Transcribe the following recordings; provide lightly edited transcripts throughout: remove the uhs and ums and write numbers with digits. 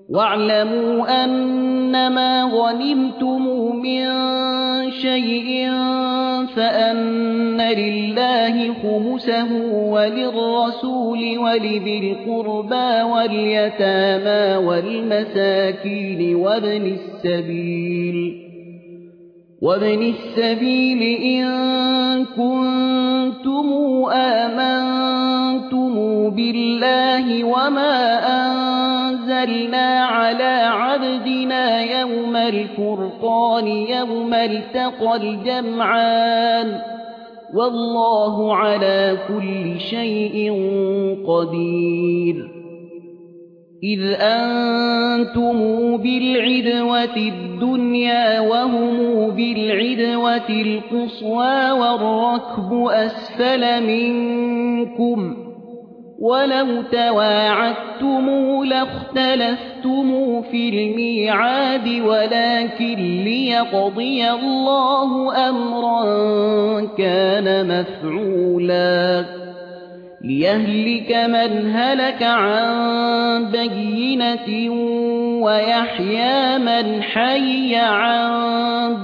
واعلموا أنما غنمتم من شيء فأن لله خمسه وللرسول ولذي القربى واليتامى والمساكين وابن السبيل إن كنتم آمنتم بالله وما أنزلنا على عبدنا يوم الفرقان يوم التقى الجمعان والله على كل شيء قدير إذ أنتم بالعدوة الدنيا وهم بالعدوة القصوى والركب أسفل منكم ولو تواعدتم لاختلفتم في الميعاد ولكن ليقضي الله أمرا كان مفعولا ليهلك من هلك عن بينة ويحيى من حي عن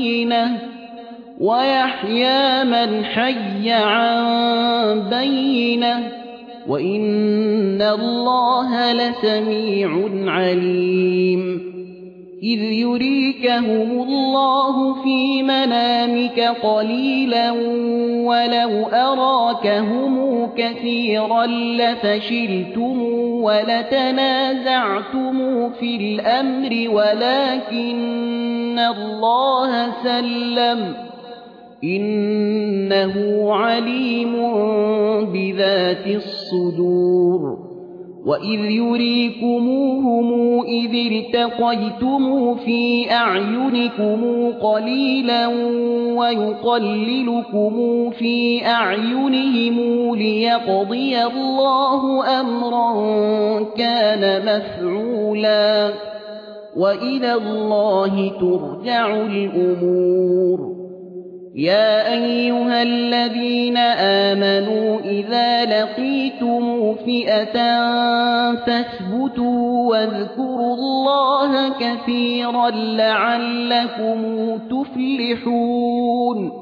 بينة وإن الله لسميع عليم إذ يريكهم الله في منامك قليلا ولو أراكهم كثيرا لفشلتم ولتنازعتم في الأمر ولكن الله سلم إنه عليم بذات الصدور وإذ يريكموهم إذ التقيتم في أعينكم قليلا ويقللكم في أعينهم ليقضي الله أمرا كان مفعولا وإلى الله ترجع الأمور يا أيها الذين آمنوا إذا لقيتم فئة فاثبتوا واذكروا الله كثيرا لعلكم تفلحون